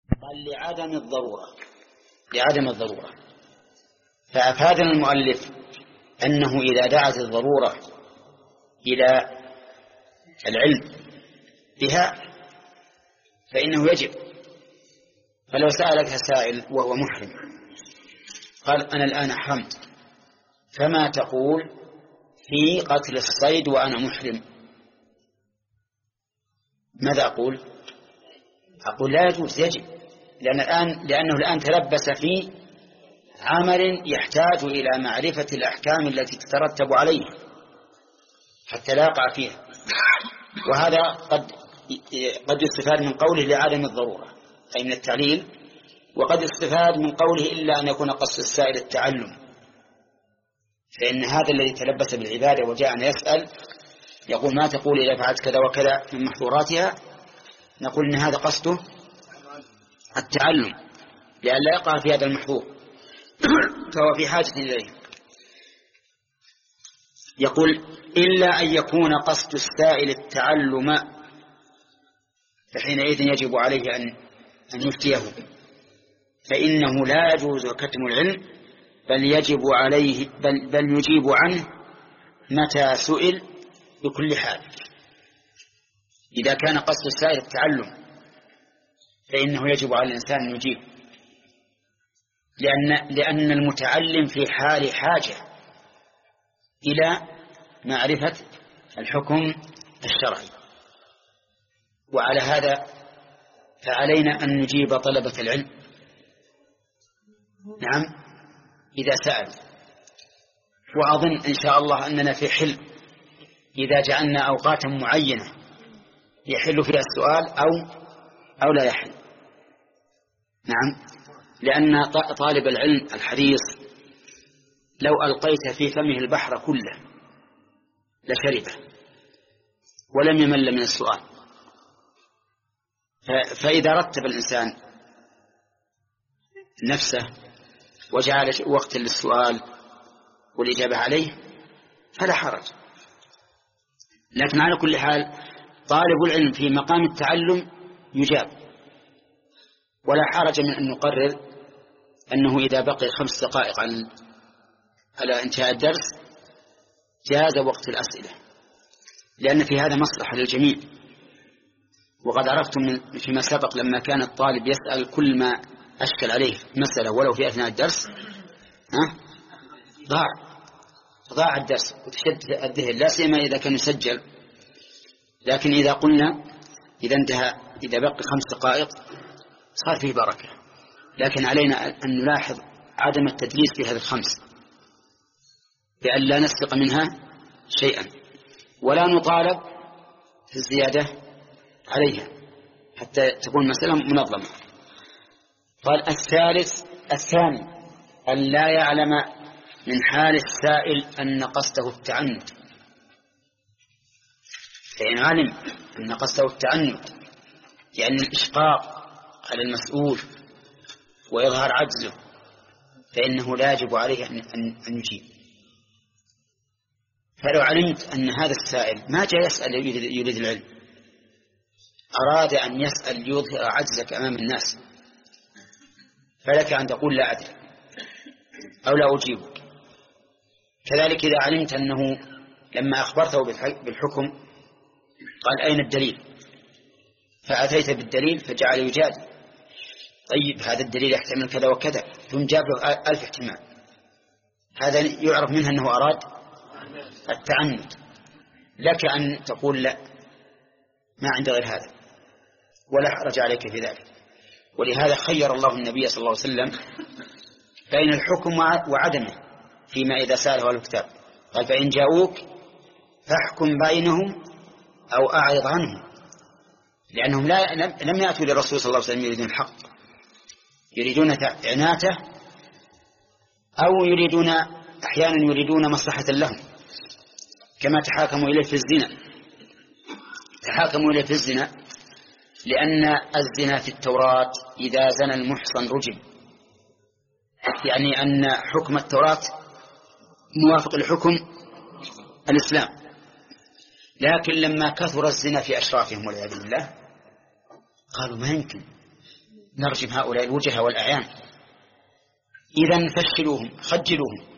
قال لعدم الضرورة. فأفادنا المؤلف أنه إذا دعت الضرورة إلى العلم بها فإنه يجب. فلو سألك سائل وهو محرم قال أنا الآن أحرمت، فما تقول في قتل الصيد وأنا محرم؟ ماذا أقول؟ أقول لا يجوز، يجب، لأنه الآن تلبس في عمل يحتاج إلى معرفة الأحكام التي تترتب عليه حتى لا يقع فيها. وهذا قد يستفاد من قوله لعدم الضرورة أي من التعليل، وقد يستفاد من قوله إلا أن يكون قصد السائل التعلم، فإن هذا الذي تلبس بالعبادة وجاءنا يسأل يقول ما تقول إذا فعلت كذا وكذا من محظوراتها، نقول إن هذا قصده التعلم لأن لا يقع في هذا المحظور فهو في حاجة إليه. يقول إلا أن يكون قصد السائل التعلم فحينئذ يجب عليه أن يفتيه، فإنه لا يجوز كتم العلم بل يجب عليه بل يجيب عنه متى سئل بكل حال. إذا كان قصد السائل التعلم فإنه يجب على الإنسان أن يجيب، لأن المتعلم في حال حاجة إلى معرفة الحكم الشرعي. وعلى هذا فعلينا أن نجيب طلبة العلم نعم إذا سأل. وأظن إن شاء الله أننا في حل إذا جعلنا أوقاتا معينة يحل فيها السؤال أو لا يحل. نعم، لأن طالب العلم الحريص لو ألقيت في فمه البحر كله لشربه ولم يمل من السؤال. فإذا رتب الإنسان نفسه وجعل وقت للسؤال والإجابة عليه فلا حرج. لكن على كل حال طالب العلم في مقام التعلم يجاب، ولا حرج من أن نقرر أنه إذا بقي 5 دقائق على انتهاء الدرس جاز وقت الأسئلة، لأن في هذا مصلحة للجميع. وقد عرفتم فيما سبق لما كان الطالب يسأل كل ما أشكل عليه مسألة ولو في أثناء الدرس ضاع الدرس وتشد الذهن، لا سيما إذا كان يسجل. لكن إذا قلنا إذا بقي 5 دقائق صار فيه بركة. لكن علينا أن نلاحظ عدم التدليس في هذه 5 بأن لا نسبق منها شيئا ولا نطالب في الزيادة عليها حتى تكون مسألة منظمة. قال الثاني أن لا يعلم من حال السائل أن قصده التعنت، فإن علم أن قصده التعنت يعني الإشقاق على المسؤول وإظهار عجزه فإنه لا يجب عليه أن يجيب. فلو علمت أن هذا السائل ما جاء يسأل يريد العلم، أراد أن يسأل يظهر عجزك أمام الناس، فلك أن تقول لا أدري أو لا أجيبك. كذلك إذا علمت أنه لما أخبرته بالحكم قال أين الدليل، فأتيت بالدليل فجعل يجادل، طيب هذا الدليل يحتمل كذا وكذا، ثم جاب له 1000 احتمال، هذا يعرف منها أنه أراد التعنت. لك أن تقول لا ما عند غير هذا ولا حرج عليك في ذلك. ولهذا خير الله النبي صلى الله عليه وسلم بين الحكم وعدمه فيما إذا سأله الكتاب، قال فإن جاءوك فاحكم بينهم أو أعرض عنهم، لأنهم لم يأتوا للرسول صلى الله عليه وسلم يريدون الحق، يريدون عناته أو أحيانا يريدون مصلحة لهم، كما تحاكموا إليه في الزنا لأن الزنا في التوراة إذا زنى المحصن رجم، يعني أن حكم التوراة موافق لحكم الإسلام. لكن لما كثر الزنا في أشرافهم والعياذ بالله قالوا ما يمكن نرجم هؤلاء الوجهة والأعيان. إذن فشلوهم، خجلوهم،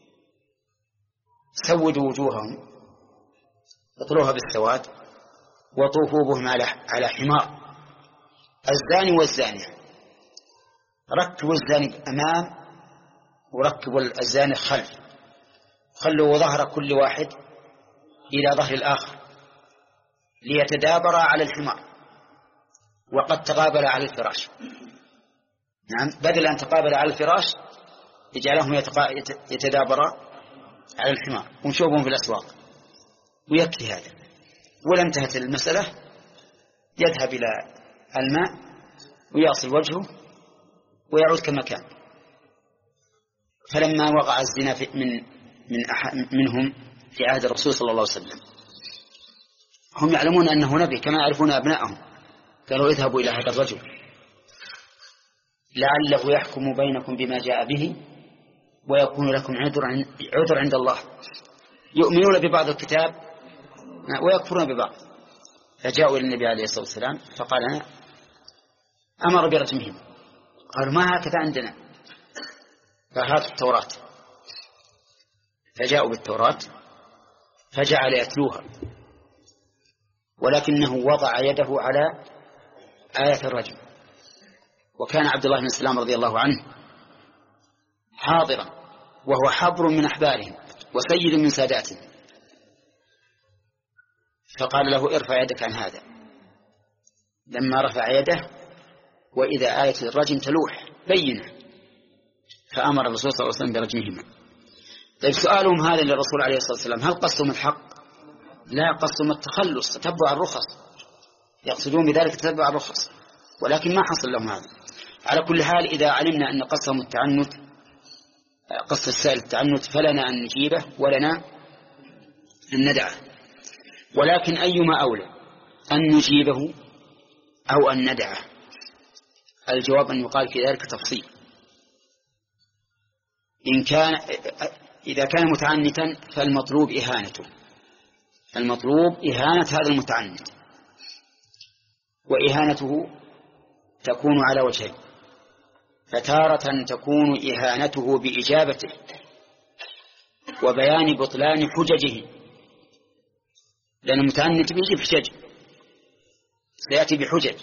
سودوا وجوههم، اطلوها بالسواد، وطوفوا بهم على حمار. الزاني والزانية، ركبوا الزاني أمام وركبوا الزاني خلف، خلوا ظهر كل واحد إلى ظهر الآخر ليتدابر على الحمار، وقد تقابل على الفراش. نعم، بدل أن تقابل على الفراش يجعلهم يتدابر على الحمار، ونشوفهم في الأسواق، ويكفي هذا. ولا انتهت المسألة، يذهب إلى الماء ويغسل وجهه ويعود كما كان. فلما وقع الزنا منهم في عهد الرسول صلى الله عليه وسلم، هم يعلمون أنه نبي كما يعرفون أبنائهم، قالوا اذهبوا إلى هذا الرجل لعله يحكم بينكم بما جاء به ويكون لكم عذر عند الله. يؤمنون ببعض الكتاب ويكفرون ببعض. فجاءوا إلى النبي عليه الصلاة والسلام فقال أنا أمر برجمهم. قالوا ما هكذا عندنا، فهاتوا التوراة. فجاءوا بالتوراة فجعل يتلوها، ولكنه وضع يده على آية الرجم. وكان عبد الله بن سلام رضي الله عنه حاضرا، وهو حبر من أحبارهم وسيد من ساداتهم، فقال له ارفع يدك عن هذا. لما رفع يده وإذا آية الرجم تلوح بينة، فأمر الرسول صلى الله عليه وسلم برجمهما. طيب سؤالهم هذا للرسول عليه الصلاة والسلام هل قصدهم الحق؟ لا، قصدهم التخلص، تتبع الرخص، يقصدون بذلك تتبع الرخص، ولكن ما حصل لهم هذا. على كل حال إذا علمنا أن قصدهم التعنت، قصد السائل التعنت، فلنا أن نجيبه ولنا أن ندعه. ولكن أيما أولى، أن نجيبه أو أن ندعه؟ الجواب أن يقال في ذلك تفصيل. إذا كان متعنتا فالمطلوب إهانته، المطلوب إهانة هذا المتعنت، وإهانته تكون على وجهين. فتارة تكون إهانته بإجابته وبيان بطلان حججه، لأن المتعنت بيجيب حجج، سيأتي بحجج.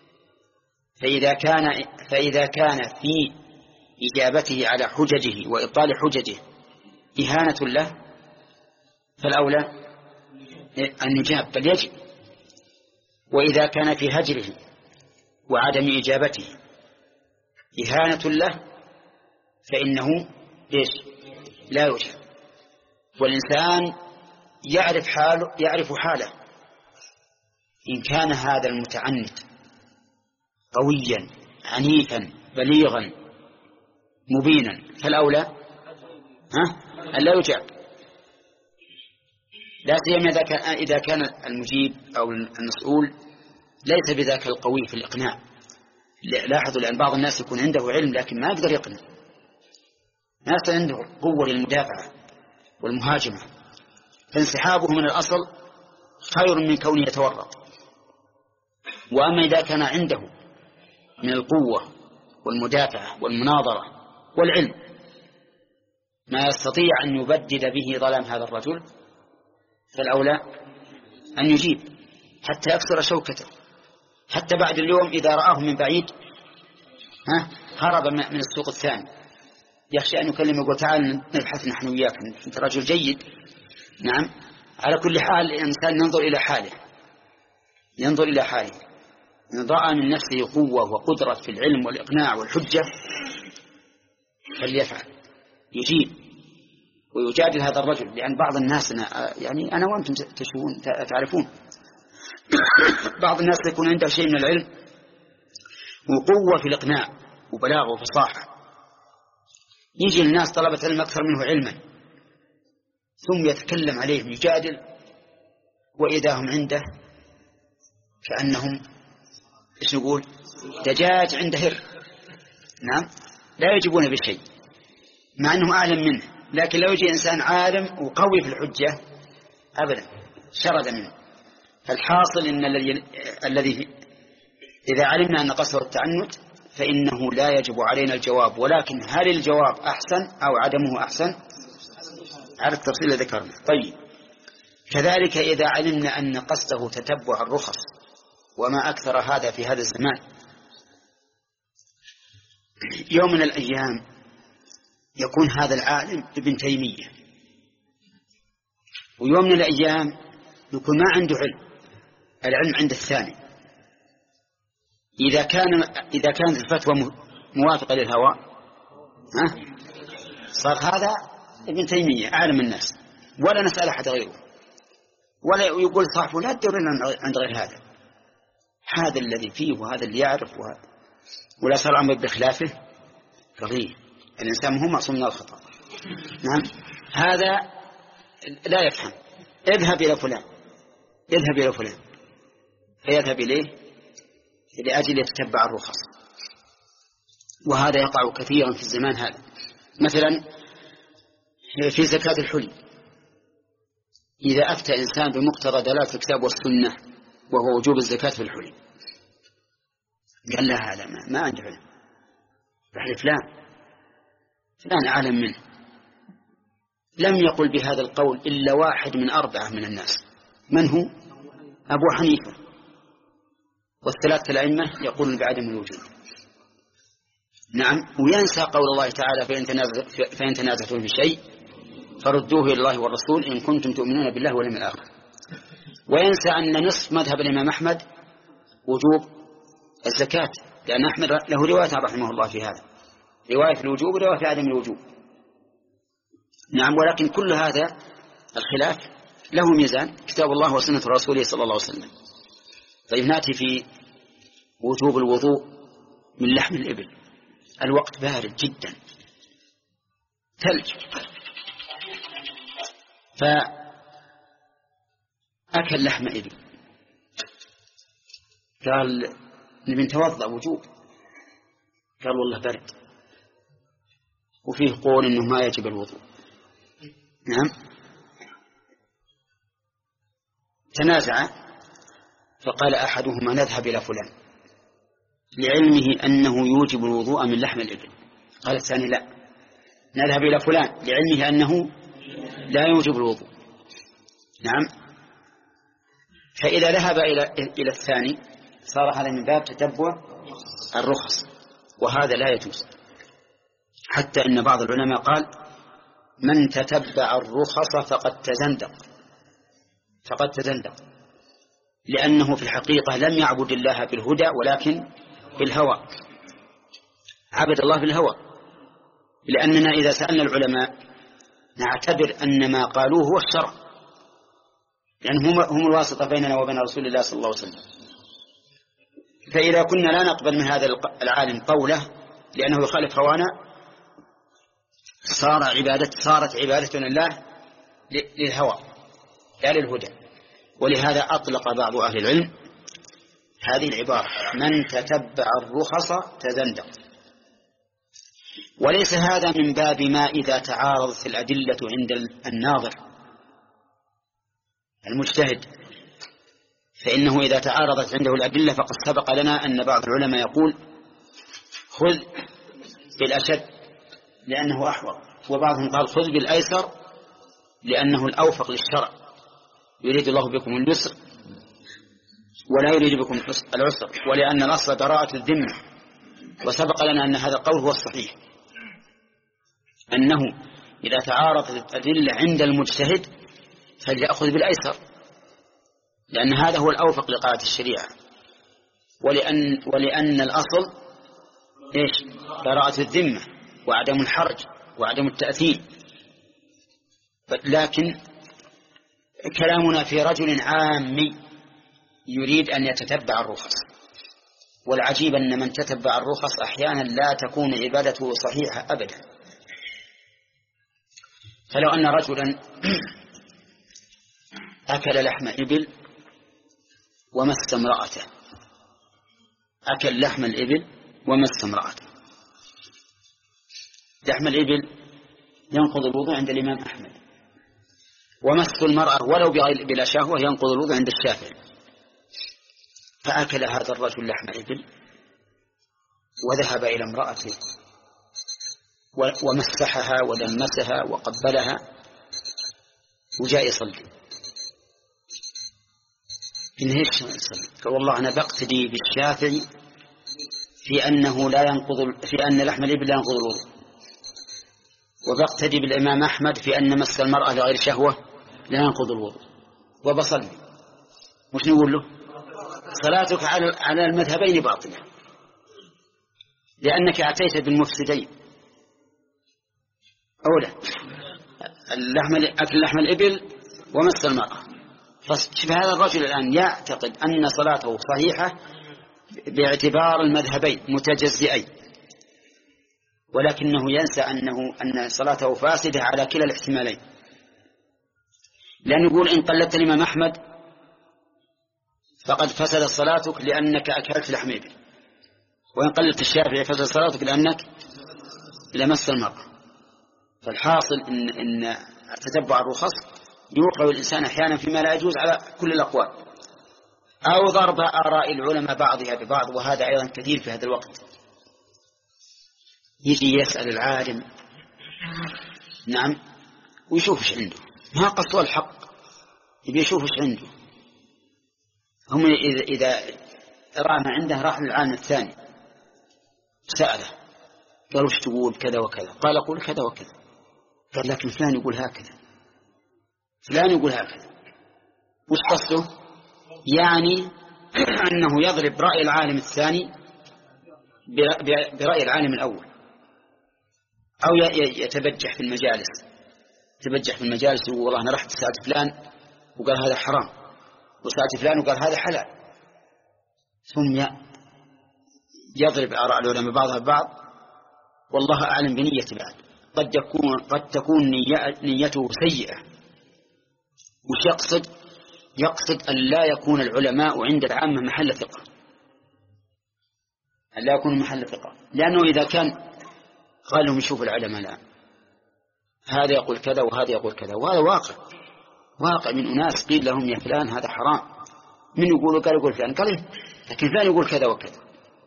فإذا كان في إجابته على حججه وإبطال حججه إهانة له فالأولى أن يجاب، بل يجب. وإذا كان في هجره وعدم إجابته إهانة له فإنه لا يجاب. والإنسان يعرف حاله. إن كان هذا المتعنت قويا عنيفا بليغا مبينا فالأولى أن لا يجاب، لا سيما إذا كان المجيب أو المسؤول ليس بذاك القوي في الإقناع. لاحظوا، لأن بعض الناس يكون عنده علم لكن ما يقدر يقنع، ناس عنده قوة للمدافعة والمهاجمة، فانسحابه من الأصل خير من كونه يتورط. وأما إذا كان عنده من القوة والمدافعة والمناظرة والعلم ما يستطيع أن يبدد به ظلام هذا الرجل فالأولى أن يجيب حتى يكسر شوكته. حتى بعد اليوم إذا رآه من بعيد هرب من السوق الثاني، يخشى أن يكلمه يقول تعال نبحث نحن وياك، أنت رجل جيد. نعم، على كل حال الإنسان ينظر إلى حاله، إن رأى من نفسه قوة وقدرة في العلم والإقناع والحجة فليفعل، يجيب ويجادل هذا الرجل. لأن بعض الناس يعني أنا وأنتم تعرفون بعض الناس يكون عنده شيء من العلم وقوة في الإقناع وبلاغه وفصاحة، يجي الناس طلبة علم أكثر منه علما ثم يتكلم عليهم يجادل، وإذا هم عنده كأنهم إيش نقول دجاج عند هر. نعم، لا يجيبون بشيء مع أنهم أعلم منه، لكن لو يجي إنسان عالم وقوي في الحجة أبدا شرد منه. فالحاصل إن الذي إذا علمنا أن قصر التعنت فإنه لا يجب علينا الجواب، ولكن هل الجواب أحسن أو عدمه أحسن على التفصيل الذي ذكرنا. طيب، كذلك إذا علمنا أن قصده تتبع الرخص، وما أكثر هذا في هذا الزمان. يوم من الأيام يكون هذا العالم ابن تيمية، ويوم من الأيام يكون ما عنده علم، العلم عند الثاني. إذا كانت الفتوى موافقة للهوى صار هذا ابن تيمية أعلم الناس، ولا نسأل أحد غيره، ولا يقول صاحبه لا تدورين عند غير هذا الذي فيه وهذا اللي يعرف وهذا، ولا صار الأمر بخلافه قضية. الإنسان هو معصوم من الخطأ. نعم، هذا لا يفهم. اذهب إلى فلان فيذهب إليه لأجل يتتبع الرخص، وهذا يقع كثيرا في الزمان هذا. مثلا في زكاة الحلي، إذا أفتى إنسان بمقتضى دلالة الكتاب والسنة وهو وجوب الزكاة في الحلي، قال لا هذا ما عنده علم، رح فلان أعلم منه. لم يقل بهذا القول إلا واحد من 4 من الناس. من هو؟ أبو حنيفة، والثلاثة الأئمة يقولون بعدم الوجود. نعم، وينسى قول الله تعالى فإن تنازعتم في شيء فردوه إلى الله والرسول إن كنتم تؤمنون بالله واليوم الآخر. وينسى أن نصف مذهب الإمام أحمد وجوب الزكاة، لأن أحمد له رواية رحمه الله في هذا، رواية في الوجوب ورواية في عدم الوجوب. نعم، ولكن كل هذا الخلاف له ميزان، كتاب الله وسنة رسوله صلى الله عليه وسلم. طيب، نأتي في وجوب الوضوء من لحم الإبل. الوقت بارد جدا، ثلج، فأكل لحم إبل، قال نبي نتوضأ وجوب، قال والله برد، وفيه قول إنه ما يجب الوضوء. نعم، تنازع، فقال أحدهما نذهب إلى فلان لعلمه أنه يوجب الوضوء من لحم الإبل، قال الثاني لا، نذهب إلى فلان لعلمه أنه لا يوجب الوضوء. نعم، فإذا ذهب إلى الثاني صار هذا من باب تتبع الرخص، وهذا لا يجوز. حتى إن بعض العلماء قال من تتبع الرخص فقد تزندق، لأنه في الحقيقة لم يعبد الله بالهدى ولكن بالهوى، عبد الله بالهوى. لأننا إذا سألنا العلماء نعتبر أن ما قالوه هو الشرع، لأنهم هم الواسطة بيننا وبين رسول الله صلى الله عليه وسلم. فإذا كنا لا نقبل من هذا العالم قوله لأنه يخالف هوانا، صارت عبادتنا لله للهوى لا للهدى. ولهذا أطلق بعض أهل العلم هذه العبارة من تتبع الرخص تزندق. وليس هذا من باب ما إذا تعارضت الأدلة عند الناظر المجتهد، فإنه إذا تعارضت عنده الأدلة فقد سبق لنا أن بعض العلماء يقول خذ بالأشد لأنه أحوط، وبعضهم قال خذ بالأيسر لأنه الأوفق للشرع، يريد الله بكم اليسر ولا يريد بكم العسر، ولأن الأصل براءة الذمة. وسبق لنا أن هذا القول هو الصحيح، أنه إذا تعارضت الأدلة عند المجتهد فليأخذ بالأيسر، لأن هذا هو الأوفق لقاعدة الشريعة، ولأن الأصل إيش؟ براءة الذمة وعدم الحرج وعدم التأثيم. لكن كلامنا في رجل عامي يريد أن يتتبع الرخص، والعجيب أن من تتبع الرخص أحيانا لا تكون عبادته صحيحة أبدا. فلو أن رجلا أكل لحم إبل ومس امرأته، أكل لحم الإبل ومس امرأته. لحم الإبل ينقض الوضوء عند الإمام أحمد، ومس المرأة ولو بلا شهوة ينقض الوضوء عند الشافعي. فأكل هذا الرجل لحم إبل وذهب إلى امرأته ومسحها ولمسها وقبلها وجاء يصلي، إن هيش قال والله أنا بقتدي بالشافعي في أنه لا ينقض، في أن لحم الإبل لا ينقض الوضوء، وبقتدي بالإمام أحمد في أن مس المرأة لغير شهوة لا ينقض الوضوء، وبصلي. مش نقول له صلاتك على المذهبين باطلة، لأنك أتيت بالمفسدين. أولا أكل لحم الإبل ومس المرأة، فشبه هذا الرجل الآن يعتقد أن صلاته صحيحة باعتبار المذهبين متجزئين، ولكنه ينسى أن صلاته فاسدة على كلا الاحتمالين. لأنه يقول إن قلدت الإمام أحمد فقد فسد صلاتك لأنك أكلت لحم إبل، وإن قلدت الشافعي فسد صلاتك لأنك لمس المرأة. فالحاصل إن تتبع الرخص يوقع الإنسان أحيانا فيما لا يجوز على كل الأقوال، أو ضرب آراء العلماء بعضها ببعض، وهذا أيضا كثير في هذا الوقت. يجي يسأل العالم نعم ويشوف ايش عنده، ما قصوا الحق، يبي يشوف ايش عنده. هم إذا رأى ما عنده راح للعالم الثاني سأله، قال وش تقول كذا وكذا، قال أقول كذا وكذا، قال لكن فلان يقول هكذا، فلان يقول هكذا. وش قصده؟ يعني أنه يضرب رأي العالم الثاني برأي العالم الأول، أو يتبجح في المجالس، يقول والله أنا رحت سألت فلان وقال هذا حرام، وسألت فلان وقال هذا حلال، ثم يضرب آراء العلماء بعضها ببعض، والله أعلم بنية بعد. قد تكون نيته سيئة. وش يقصد أن لا يكون العلماء عند العامة محل ثقة، أن لا يكون محل ثقة، لأنه إذا كان قال لهم يشوف العلماء الآن هذا يقول كذا وهذا يقول كذا، وهذا واقع من أناس قيل لهم يا فلان هذا حرام، من يقول فلان قال لكن فلان يقول كذا وكذا،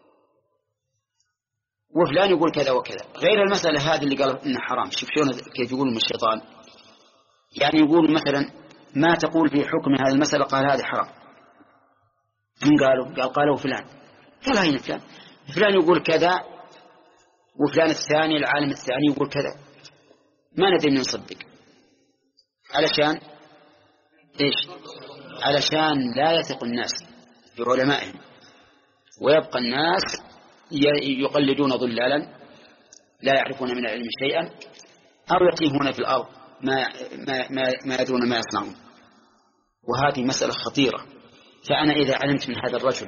وفلان يقول كذا وكذا، غير المسألة هذه اللي قال إنها حرام. شوف شلون كيف يقول من الشيطان، يعني يقول مثلا ما تقول في حكم هذه المسألة، قال هذا حرام، من قالوا فلان، قال هين فلان يقول كذا، وفلان الثاني العالم الثاني يقول كذا، ما ندري من نصدق. علشان إيش؟ علشان لا يثق الناس بعلمائهم، ويبقى الناس يقلدون ضلالا لا يعرفون من العلم شيئا، أو يتيهون في الأرض ما يدرون ما يصنعون. وهذه مسألة خطيرة. فأنا إذا علمت من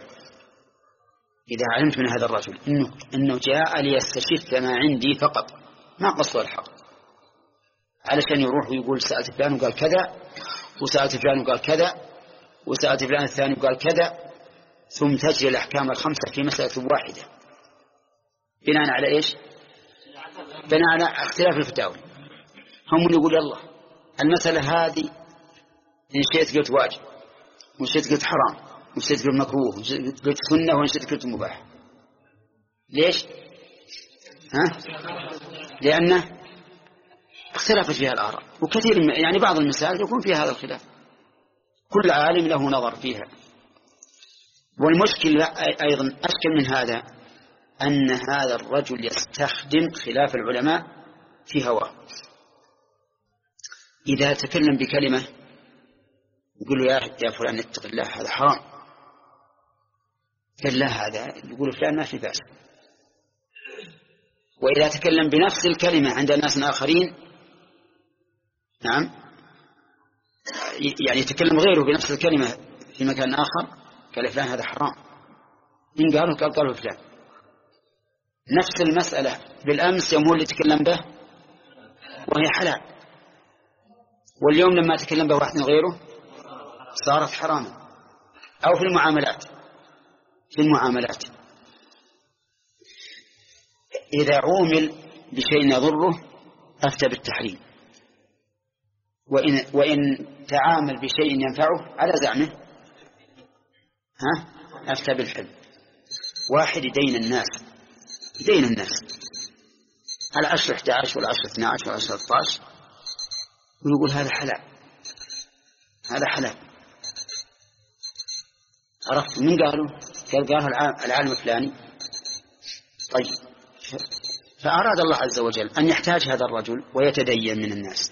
هذا الرجل إنه جاء ليستشف ما عندي فقط، ما قصوا الحق، علشان يروح ويقول سألت فلان وقال كذا، وسألت فلان وقال كذا، وسألت فلان الثاني وقال كذا، ثم تجري الأحكام الخمسة في مسألة واحدة بناء على إيش؟ بناء على اختلاف الفتاوى. هم يقول الله المسألة هذه إن شئت قلت واجب، وإن شئت قلت حرام، وإن شئت قلت مكروه، وإن شئت قلت سنة، وإن شئت قلت مباح. ليش؟ لأنه اختلفت فيها الآراء، وكثير يعني بعض المسائل يكون فيها هذا الخلاف، كل عالم له نظر فيها. والمشكل أيضا أشكل من هذا أن هذا الرجل يستخدم خلاف العلماء في هواه. إذا تكلم بكلمة يقول له يا فلان اتق الله هذا حرام، قال لا هذا يقول فلان ما في بأس. وإذا تكلم بنفس الكلمة عند ناس آخرين نعم يعني يتكلم غيره بنفس الكلمة في مكان آخر قال فلان هذا حرام، إن قالوا فلان. نفس المسألة بالأمس يوم هو اللي تكلم به وهي حلال، واليوم لما تكلم به واحد غيره صارت حراما. أو في المعاملات إذا عومل بشيء يضره أفتى بالتحريم، وإن تعامل بشيء ينفعه على زعمه أفتى بالحل. واحد يدين الناس يدين الناس العشر 11 والعشر 12 والعشر 13 ويقول هذا حلال، هذا حلال. عرفت من قالوا؟ قالها العالم الفلاني. طيب، فأراد الله عز وجل أن يحتاج هذا الرجل ويتدين من الناس،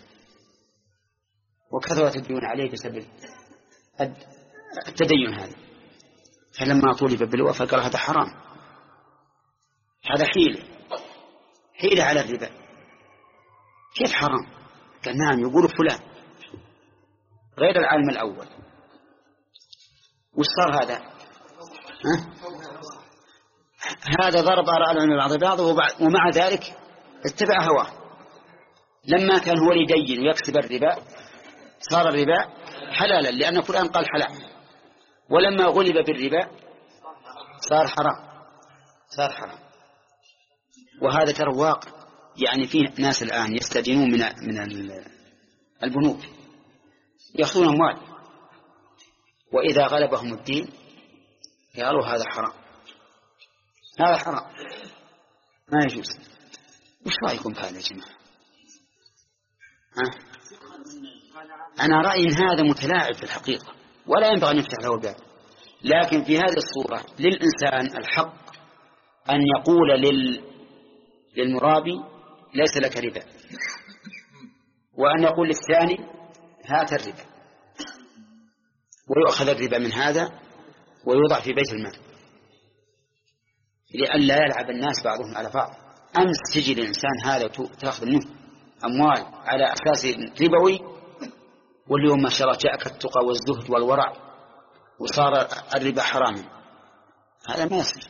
وكثرت الديون عليه بسبب التدين هذا، فلما طولب بالوفاء قال هذا حرام، هذا حيلة على الربا. كيف حرام؟ قال نعم، يقول فلان غير العالم الأول. وش صار هذا؟ هذا ضرب آراء العلماء بعض بعض، ومع ذلك اتبع هواه. لما كان هو يدين ويكسب الربا صار الربا حلالا، لأن فلان قال حلال، ولما غلب بالربا صار حرام. وهذا ترى واقع، يعني فيه ناس الآن يستدينون من البنوك، يأخذون أموال، وإذا غلبهم الدين قالوا هذا حرام، هذا حرام، ما يجوز. وش رأيكم بهذا يا جماعة؟ أنا رأيي إن هذا متلاعب في الحقيقة، ولا ينبغي أن يفتح له الباب. لكن في هذه الصورة للإنسان الحق أن يقول للمرابي ليس لك ربا، وأن يقول للثاني هات الربا، ويؤخذ الربا من هذا ويوضع في بيت المال، لئلا يلعب الناس بعضهم على بعض. أمس تجي الإنسان هذا تأخذ منه أموال على أساس ربوي، واليوم ما شاء الله جاءك التقى والزهد والورع وصار الربا حراما. هذا ما يصير.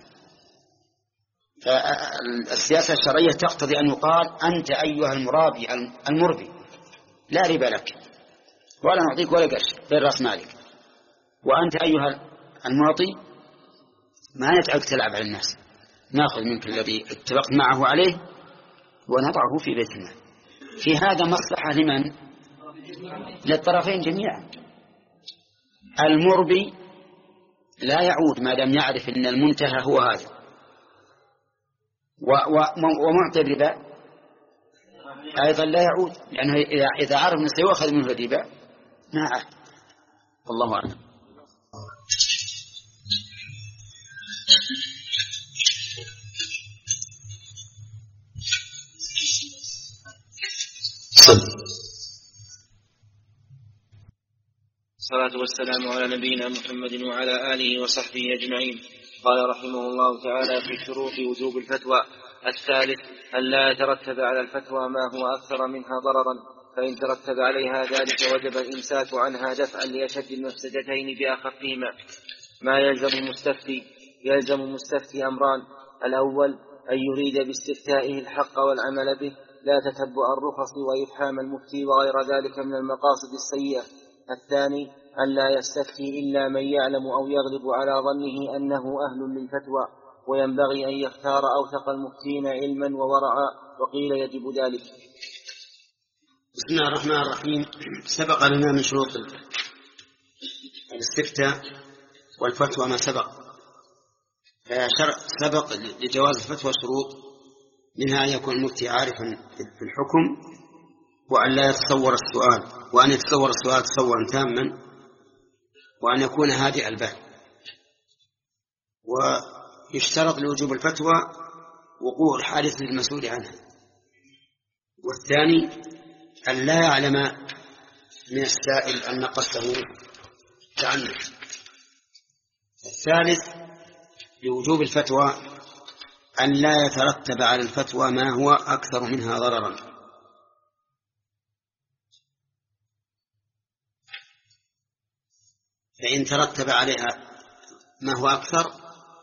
فالسياسة الشرعية تقتضي أن يقال أنت أيها المرابي المربي لا ربا لك، ولا نعطيك ولا قرش غير رأس مالك، وأنت أيها المعطي ما نجعلك تلعب على الناس، نأخذ منك الذي اتفقت معه عليه ونضعه في بيت المال. في هذا مصلحة لمن؟ للطرفين جميعا. المربي لا يعود ما دام يعرف أن المنتهى هو هذا، ومعطي الربا أيضا لا يعود، لأنه إذا عرف أنه سيؤخذ منه الربا ما عاد. والله أعلم. الصلاة والسلام على نبينا محمد وعلى آله وصحبه أجمعين. قال رحمه الله تعالى في شروط وجوب الفتوى: الثالث أن لا يترتب على الفتوى ما هو أكثر منها ضررا، فإن ترتب عليها ذلك وجب الإمساك عنها دفعا لأشد المفسدتين بأخفهما. ما يلزم المستفتي أمران: الأول أن يريد باستفتائه الحق والعمل به، لا تتبع الرخص وإفهام المفتي وغير ذلك من المقاصد السيئة. الثاني أن لا يستفتي إلا من يعلم أو يغلب على ظنه أنه أهل للفتوى، وينبغي أن يختار أوثق المفتين علما وورعا، وقيل يجب ذلك. بسم الله الرحمن الرحيم. سبق لنا من شروط الاستفتاء والفتوى ما سبق لجواز الفتوى شروط، منها أن يكون المفتي عارفا في الحكم، وأن لا يتصور السؤال، وأن يتصور السؤال تصورا تاما، وأن يكون هادئ البال. ويشترط لوجوب الفتوى وقوع الحادث للمسؤول عنها. والثاني أن لا يعلم من السائل أن قصده تعنت. الثالث لوجوب الفتوى أن لا يترتب على الفتوى ما هو أكثر منها ضررا. فإن ترتب عليها ما هو أكثر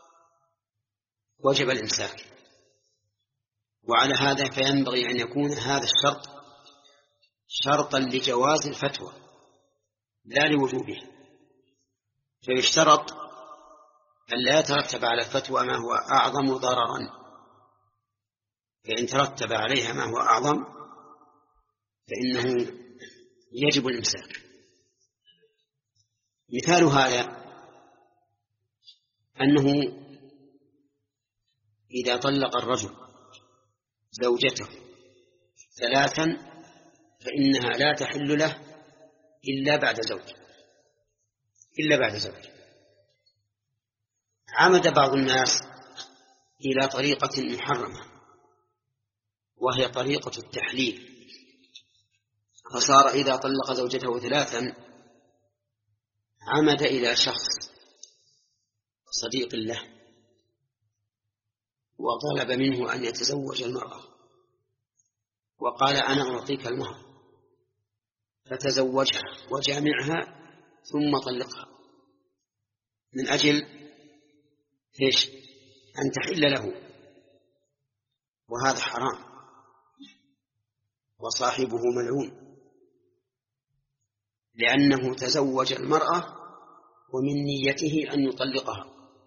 وجب الإمساك. وعلى هذا فينبغي أن يكون هذا الشرط شرطا لجواز الفتوى لا لوجوبها. فيشترط أن لا يترتب على الفتوى ما هو أعظم ضررا، فإن ترتب عليها ما هو أعظم فإنه يجب الإمساك. مثال هذا أنه إذا طلق الرجل زوجته 3 فإنها لا تحل له إلا بعد زوج. عمد بعض الناس إلى طريقة محرمة وهي طريقة التحليل، فصار إذا طلق زوجته 3 عمد إلى شخص صديق له وطلب منه أن يتزوج المرأة وقال أنا أعطيك المهر، فتزوجها وجامعها ثم طلقها من أجل أن تحل له، وهذا حرام وصاحبه ملعون، لأنه تزوج المرأة ومن نيته أن يطلقها،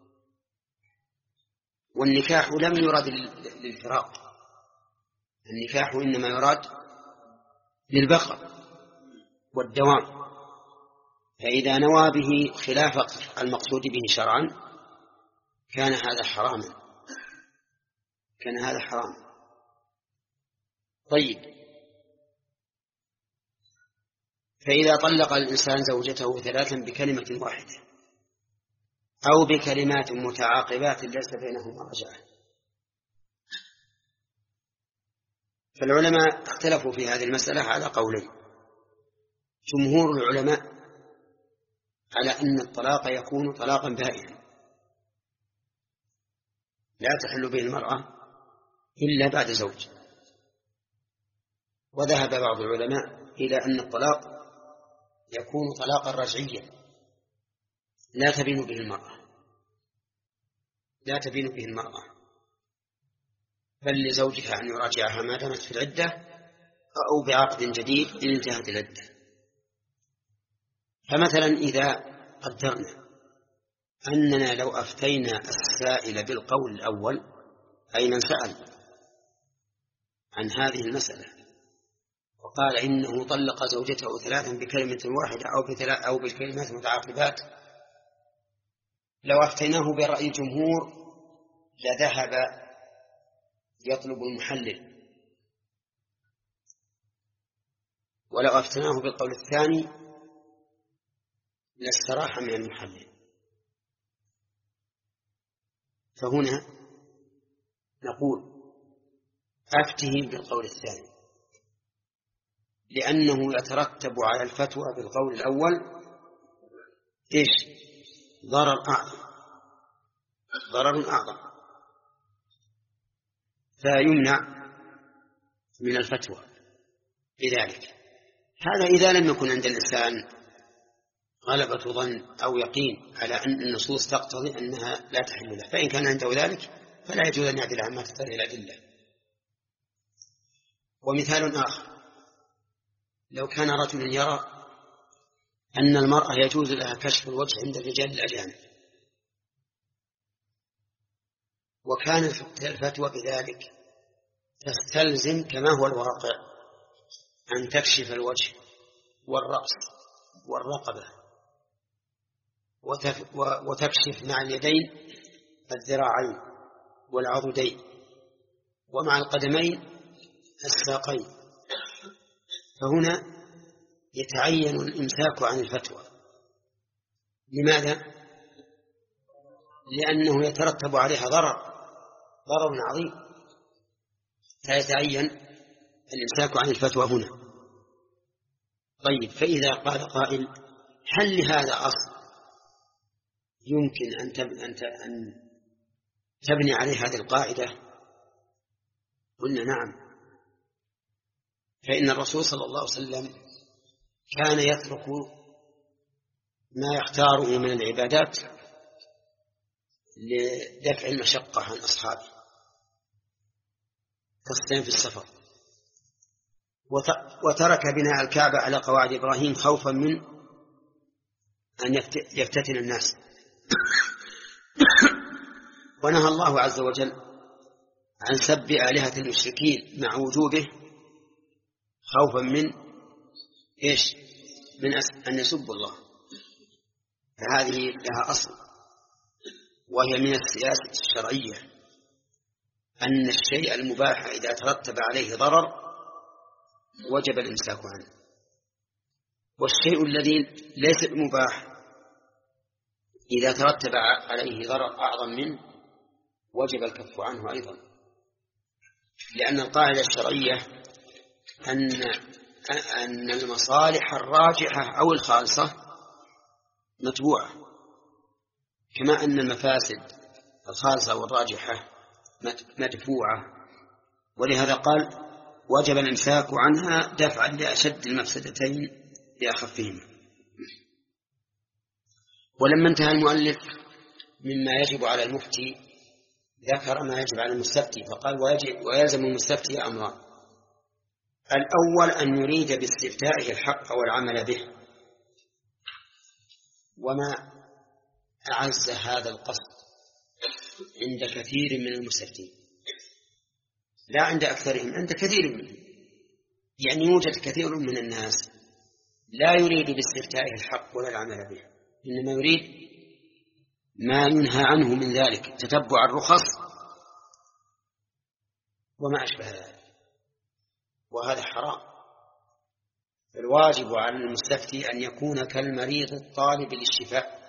والنكاح لم يرد للفراق، النكاح إنما يراد للبقاء والدوام، فإذا نوى به خلاف المقصود به شرعا كان هذا حراما. طيب، فإذا طلق الإنسان زوجته 3 بكلمة واحدة أو بكلمات متعاقبات ليس بينهما رجعة، فالعلماء اختلفوا في هذه المسألة على قولين. جمهور العلماء على أن الطلاق يكون طلاقا بائنا لا تحل به المرأة إلا بعد زوج، وذهب بعض العلماء إلى أن الطلاق يكون طلاقا رجعيا لا تبين به المرأة، بل لزوجها أن يراجعها ما دامت في العدة أو بعقد جديد إن انتهت العدة. فمثلا إذا قدرنا أننا لو أفتينا السائل بالقول الأول، أي من سأل عن هذه المسألة وقال إنه طلق زوجته 3 بكلمة واحدة أو بالكلمات المتعاقبات، لو أفتيناه برأي الجمهور لذهب يطلب المحلل، ولو أفتناه بالقول الثاني لاستراح من المحلل. فهنا نقول أفته بالقول الثاني، لأنه يترتب على الفتوى بالقول الأول ضرر أعظم، فيمنع من الفتوى لذلك. هذا إذا لم يكن عند الإنسان غلبة ظن أو يقين على أن النصوص تقتضي أنها لا تحل له، فإن كان عنده ذلك فلا يجوز أن يعدل عما تقتضي الأدلة. ومثال آخر، لو كان رجل يرى أن المرأة يجوز لها كشف الوجه عند الرجال الأجانب، وكان الفتوى بذلك تستلزم كما هو الواقع أن تكشف الوجه والرأس والرقبة وتكشف مع اليدين الذراعين والعضدين ومع القدمين الساقين، فهنا يتعين الإمساك عن الفتوى. لماذا؟ لأنه يترتب عليها ضرر عظيم، فيتعين الإمساك عن الفتوى هنا. طيب، فإذا قال قائل هل لهذا أصل يمكن أن تبني عليه هذه القاعدة؟ قلنا نعم، فإن الرسول صلى الله عليه وسلم كان يترك ما يختاره من العبادات لدفع المشقة عن أصحابه كالصيام في السفر، وترك بناء الكعبة على قواعد إبراهيم خوفا من أن يفتتن الناس. ونهى الله عز وجل عن سب آلهة المشركين مع وجوبه خوفا من من أن يسبوا الله. فهذه لها أصل، وهي من السياسة الشرعية أن الشيء المباح إذا ترتب عليه ضرر وجب الإمساك عنه، والشيء الذي ليس بمباح إذا ترتب عليه ضرر أعظم منه وجب الكف عنه أيضا، لأن القاعدة الشرعية أن المصالح الراجحة أو الخالصة متبوعة، كما أن المفاسد الخالصة والراجحة مدفوعة، ولهذا قال وجب الإمساك عنها دفعا لأشد المفسدتين لأخفهما. ولما انتهى المؤلف مما يجب على المفتي ذكر ما يجب على المستفتي، فقال ويلزم المستفتي أمران: الأول أن يريد باستفتائه الحق والعمل به، وما أعز هذا القصد عند كثير من المستفتين، لا عند أكثرهم، عند كثير منهم. يعني يوجد كثير من الناس لا يريد باستفتائه الحق ولا العمل به، إنما يريد ما ينهى عنه من ذلك، تتبع الرخص وما أشبه ذلك، وهذا حرام. الواجب على المستفتي أن يكون كالمريض الطالب للشفاء،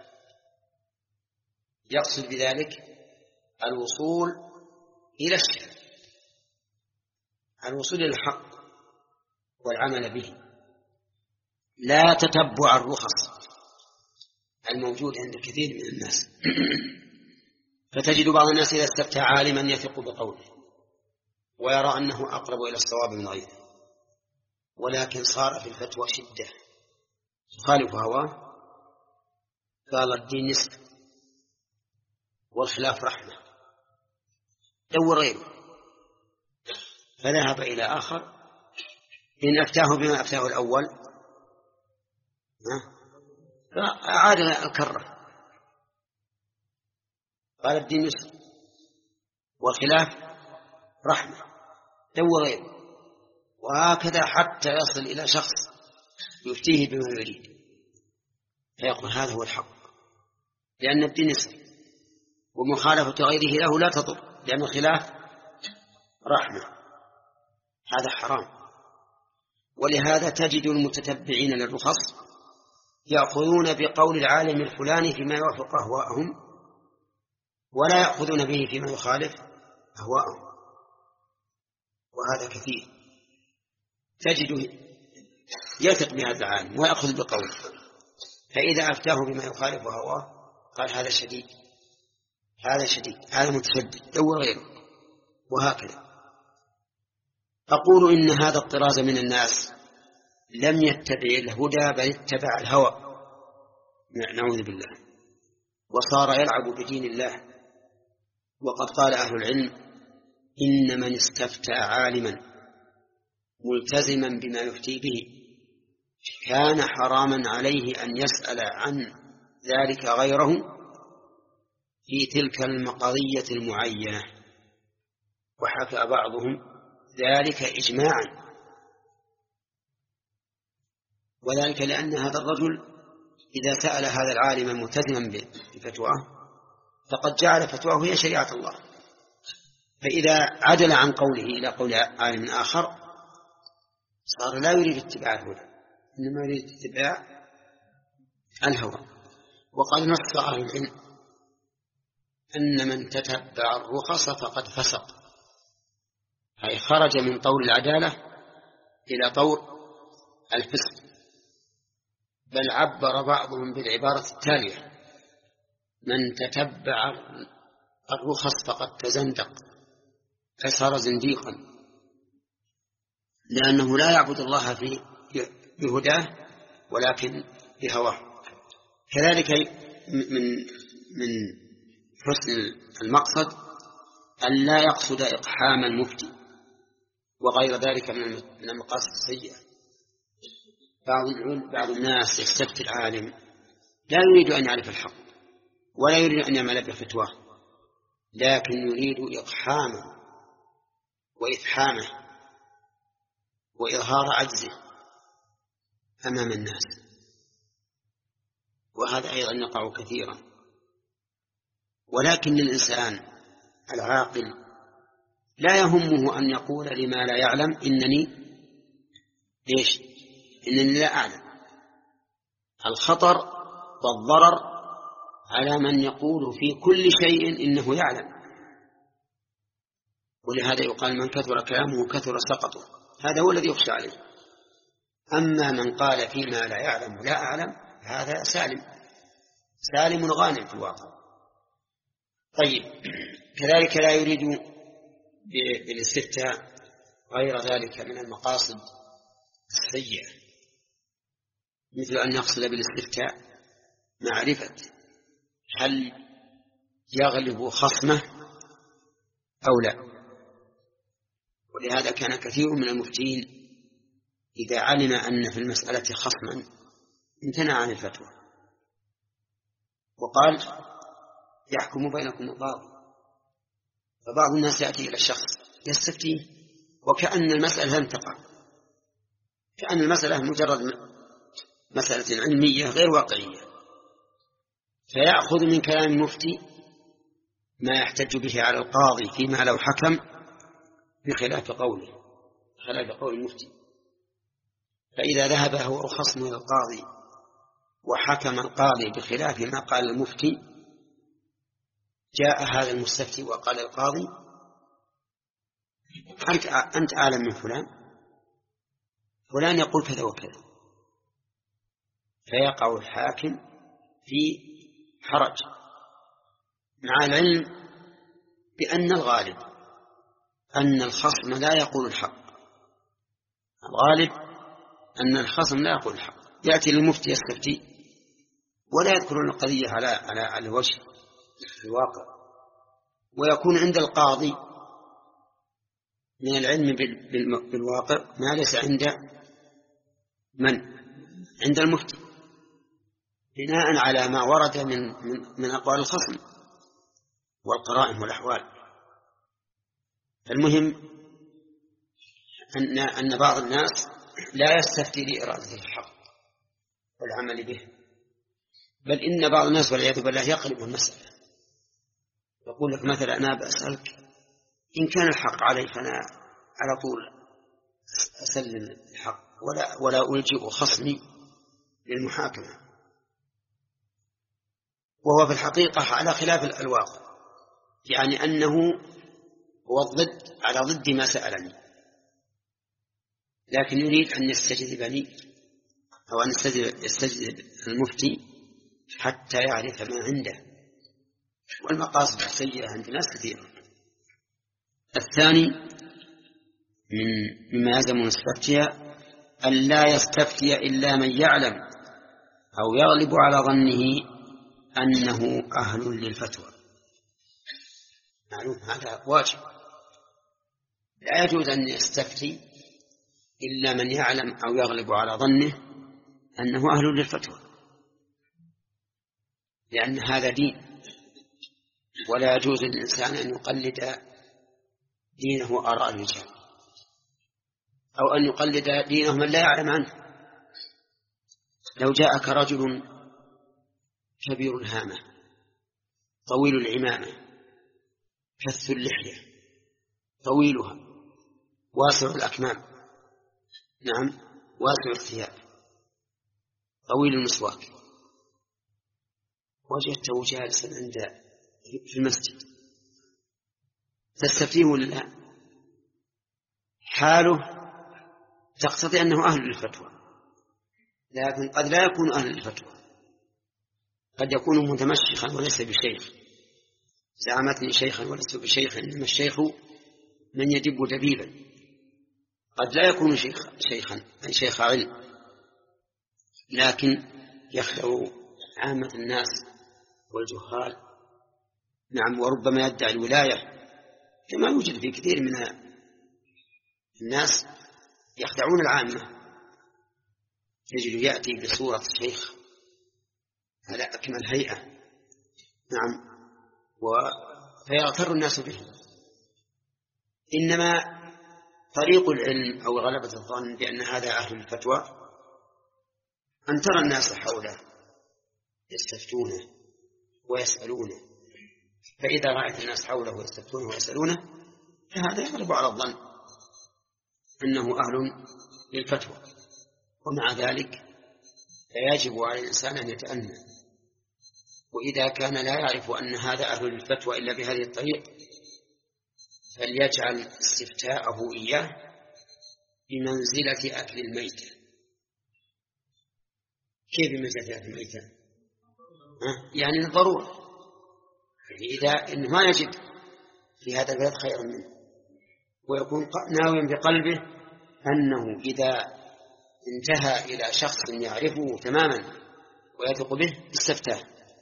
يقصد بذلك الوصول إلى الشفاء، الوصول إلى الحق والعمل به، لا تتبع الرخص الموجود عند كثير من الناس. فتجد بعض الناس إذا استفتى عالما يثق بقوله ويرى أنه أقرب إلى الصواب من غيره، ولكن صار في الفتوى شدة يخالف هواه، قال الدين نصف والخلاف رحمة، دور غيره، فذهب إلى آخر إن أفتاه بما أفتاه الأول فأعاد الكرة، قال الدين نصف والخلاف رحمة، دور غيره، وهكذا حتى يصل إلى شخص يفتيه بما يريد فيقول هذا هو الحق، لأن الدين نصف، ومخالفة غيره له لا تضر، لأن الخلاف رحمة. هذا حرام. ولهذا تجد المتتبعين للرخص يأخذون بقول العالم الفلاني فيما يوافق أهواءهم، ولا يأخذون به فيما يخالف أهواءهم، وهذا كثير. تجد يثق بهذا العالم ويأخذ بقوله، فإذا أفتاه بما يخالف هواه قال هذا شديد، هذا شديد، هذا متشدد، دور غيره، وهكذا. أقول إن هذا الطراز من الناس لم يتبع الهدى بل اتبع الهوى، نعوذ بالله، وصار يلعب بدين الله. وقد قال أهل العلم إن من استفتى عالما ملتزما بما يفتي به كان حراما عليه أن يسأل عن ذلك غيره في تلك المقضية المعينة. وحكى بعضهم ذلك إجماعا، وذلك لأن هذا الرجل إذا سأل هذا العالم ملتزما بفتواه فقد جعل فتواه هي شريعة الله، فإذا عدل عن قوله إلى قول عالم آخر صار لا يريد اتباع الهدى، إنما يريد اتباع الهوى. وقد نص أهل العلم أن من تتبع الرخص فقد فسق، أي خرج من طور العدالة إلى طور الفسق. بل عبر بعضهم بالعبارة التالية: من تتبع الرخص فقد تزندق، فصار زنديقا، لأنه لا يعبد الله بهداه ولكن بهواه. كذلك من حسن المقصد أن لا يقصد إقحام المفتي وغير ذلك من المقاصد السيئة. بعض الناس يستفتي العالم لا يريد أن يعرف الحق ولا يريد أن يعمل بفتواه، لكن يريد إقحامه وإفحامه وإظهار عجزه أمام الناس، وهذا أيضا يقع كثيرا. ولكن الإنسان العاقل لا يهمه أن يقول لما لا يعلم إنني لا أعلم. الخطر والضرر على من يقول في كل شيء إنه يعلم، ولهذا يقال من كثر كلامه كثر سقطه، هذا هو الذي يخشى عليه. أما من قال فيما لا يعلم لا أعلم هذا سالم غانم في الواقع. طيب، كذلك لا يريد بالاستفتاء غير ذلك من المقاصد السيئة، مثل أن يقصد بالاستفتاء معرفة هل يغلب خصمه أو لا. ولهذا كان كثير من المفتين إذا علم أن في المسألة خصما امتنع عن الفتوى وقال يحكم بينكم القاضي. فبعض الناس يأتي إلى الشخص يستفتيه وكأن المسألة لم تقع، كأن المسألة مجرد مسألة علمية غير واقعية، فيأخذ من كلام المفتي ما يحتج به على القاضي فيما لو حكم بخلاف قول المفتي. فإذا ذهب هو خصم إلى القاضي وحكم القاضي بخلاف ما قال المفتي، جاء هذا المستفتي وقال القاضي أنت أعلم من فلان يقول كذا وكذا، فيقع الحاكم في حرج مع العلم بأن الغالب أن الخصم لا يقول الحق. الغالب أن الخصم لا يقول الحق، يأتي للمفتي يستفتي ولا يذكرون القضية على وجه الواقع، ويكون عند القاضي من العلم بالواقع ما ليس عند المفتي، بناء على ما ورد من أقوال الخصم والقرائن والأحوال. المهم أن بعض الناس لا يستفتي لإرادة الحق والعمل به، بل إن بعض الناس والعياذ بالله يقلب المسألة، يقول لك مثلا أنا بسألك إن كان الحق علي فأنا على طول أسلم الحق ولا ألجئ خصمي للمحاكمة، وهو في الحقيقة على خلاف الواقع، يعني أنه هو على ضد ما سألني، لكن يريد أن يستجذبني أو أن يستجذب المفتي حتى يعرف ما عنده، والمقاصد السيئة عند ناس كثيرة. الثاني مما يلزم المستفتي أن لا يستفتي إلا من يعلم أو يغلب على ظنه أنه أهل للفتوى. معلوم هذا واجب، لا يجوز أن يستفتي إلا من يعلم أو يغلب على ظنه أنه أهل للفتوى، لأن هذا دين، ولا يجوز للإنسان أن يقلد دينه آراء الرجال أو أن يقلد دينه من لا يعلم عنه. لو جاءك رجل كبير الهامة طويل العمامة كث اللحية طويلها واسع الأكمام، نعم واسع الثياب طويل المسواك، وجدته جالسا في المسجد، تستفتيه ولا لا؟ حاله تقتضي أنه أهل للفتوى، لكن قد لا يكون أهل للفتوى، قد يكون متمشخا وليس بشيخ، زعمتني شيخا ولست بشيخ، إنما الشيخ من يدب دبيبا، قد لا يكون شيخا أي شيخ علم، لكن يخدع عامة الناس والجهال، نعم، وربما يدعي الولاية، كما يوجد في كثير من الناس يخدعون العامة، تجد يأتي بصورة الشيخ على أكمل هيئة، نعم، فيغتر الناس به. إنما طريق العلم أو غلبة الظن بأن هذا أهل الفتوى أن ترى الناس حوله يستفتونه ويسألونه، فإذا رأيت الناس حوله يستفتونه ويسألونه فهذا يغلب على الظن أنه أهل للفتوى. ومع ذلك فيجب على الإنسان أن يتأنى، وإذا كان لا يعرف أن هذا أهل للفتوى إلا بهذه الطريق فليجعل استفتاءه إياه بمنزلة أكل الميتة. كيف بمنزلة أكل الميتة؟ يعني الضرورة، إذا إنه ما يجد في هذا البلد خيرا منه، ويكون ناويا بقلبه أنه إذا انتهى إلى شخص يعرفه تماما ويثق به استفتاه،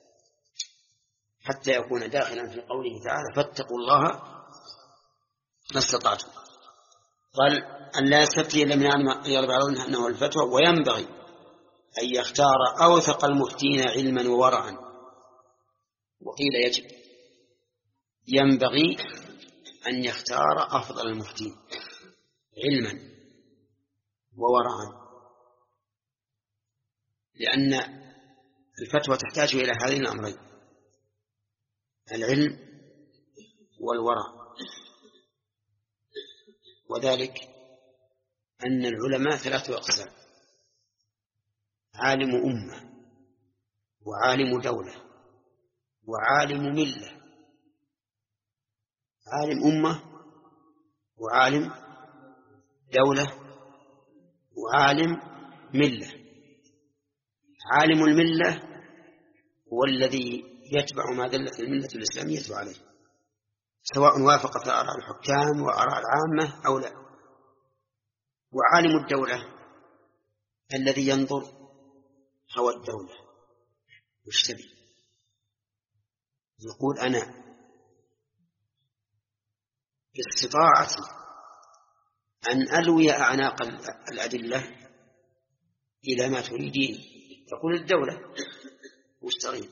حتى يكون داخلا في قوله تعالى فاتقوا الله ما استطعتم. قال أن لا يستفتي إلا من يغلب على أنه الفتوى، وينبغي أن يختار أوثق المفتين علما وورعا. وقيل يجب، ينبغي أن يختار أفضل المفتين علما وورعا، لأن الفتوى تحتاج إلى هذين الأمرين: العلم والورع. وذلك أن العلماء 3 أقسام: عالم أمة، وعالم دولة، وعالم ملة. عالم أمة وعالم دولة وعالم ملة. عالم الملة هو الذي يتبع ما دلت الملة الإسلامية عليه، سواء وافقت آراء الحكام وآراء العامة أو لا. وعالم الدولة الذي ينظر هوى الدولة وش تبي، يقول أنا باستطاعتي أن ألوي أعناق الأدلة إلى ما تريدين. تقول الدولة وش تريد؟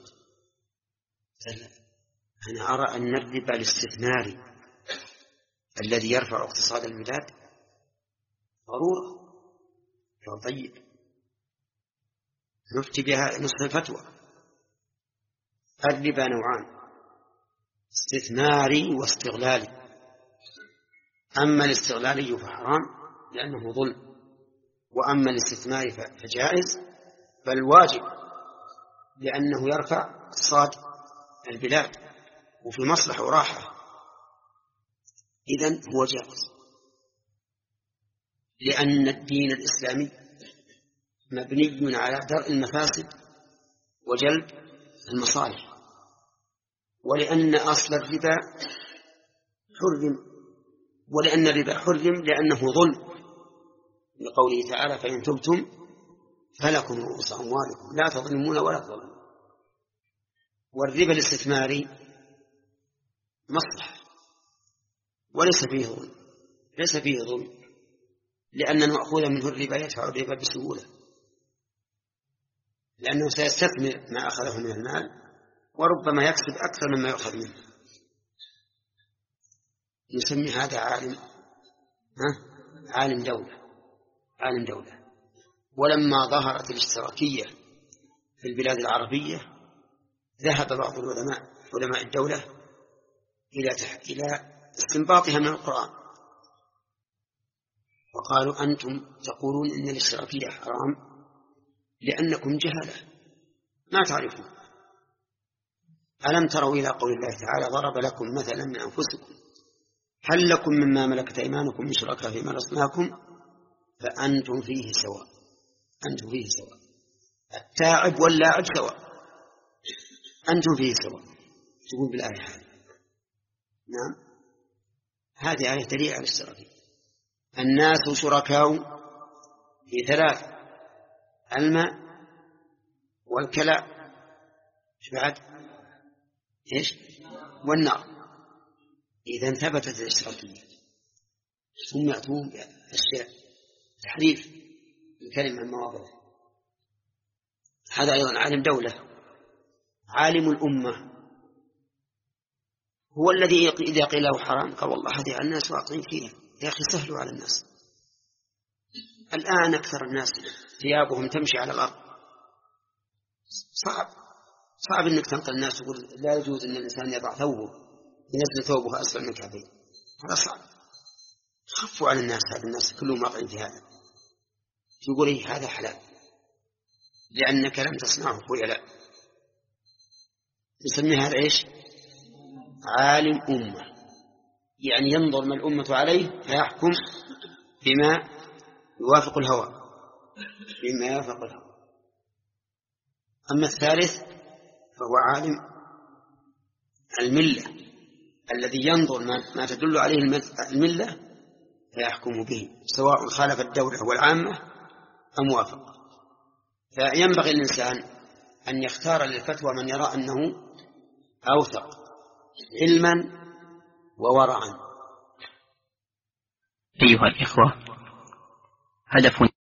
أنا أرى أن الربا الاستثماري الذي يرفع اقتصاد البلاد ضرورة. طيب نفتي بها نصف الفتوى. الربا نوعان: استثماري واستغلالي. أما الاستغلالي فحرام لأنه ظلم، وأما الاستثماري فجائز، بل واجب لأنه يرفع اقتصاد البلاد وفي مصلحة وراحة. إذن هو جائز، لأن الدين الإسلامي مبني على درء المفاسد وجلب المصالح، ولأن أصل الربا حرم، ولأن الربا حرم لأنه ظلم، لقوله تعالى فإن تبتم فلكم رؤوس أموالكم لا تظلمون ولا تظلمون. والربا الاستثماري مصلحة وليس فيه ظلم، ليس فيه ظلم، لأن المأخوذ منه الربا يدفع الربا بسهولة، لأنه سيستثمر ما أخذه من المال وربما يكسب أكثر مما يأخذ منه. نسمي هذا عالم دولة. عالم دولة. ولما ظهرت الاشتراكية في البلاد العربية ذهب بعض العلماء علماء الدولة إلى استنباطها من القرآن، وقالوا أنتم تقولون إن الاشتراكية حرام لأنكم جهلة ما تعرفون. ألم تروا إلى قول الله تعالى ضرب لكم مثلا من أنفسكم هل لكم مما ملكت أيمانكم من شركاء فيما رزقناكم فأنتم فيه سواء. أنتم فيه سواء، التاعب واللاعب سواء، أنتم فيه سواء. تقول بالآية هذه. نعم، هذه آية دليل على الاشتراكية. الناس شركاء في 3: الماء والكلاء بعد إيش والنار. إذا ثبتت الاشتراكية ثم يأتون بأشياء تحريف الكلمة عن مواضعه. هذا أيضا عالم دولة. عالم الأمة هو الذي إذا قيل له حرام قال والله هذه الناس واقعين فيها، يا أخي سهلوا على الناس. الآن أكثر الناس ثيابهم تمشي على الأرض، صعب أنك تنقل الناس تقول لا يجوز أن الإنسان يضع ثوبه ينزل ثوبه أسفل من كعبيه، هذا صعب. خفوا على الناس، هذا الناس كلهم واقعين في هذا. يقول إيه هذا حلال لأنك لم تصنعه خيلاء. نسمي هذا إيش؟ عالم أمة، يعني ينظر ما الأمة عليه فيحكم بما يوافق الهوى، بما يوافق الهوى. أما الثالث فهو عالم الملة الذي ينظر ما تدل عليه الملة فيحكم به سواء خالف الدولة والعامة أم وافق. فينبغي الإنسان أن يختار للفتوى من يرى أنه أوثق علما وورعا. أيها الإخوة، هدف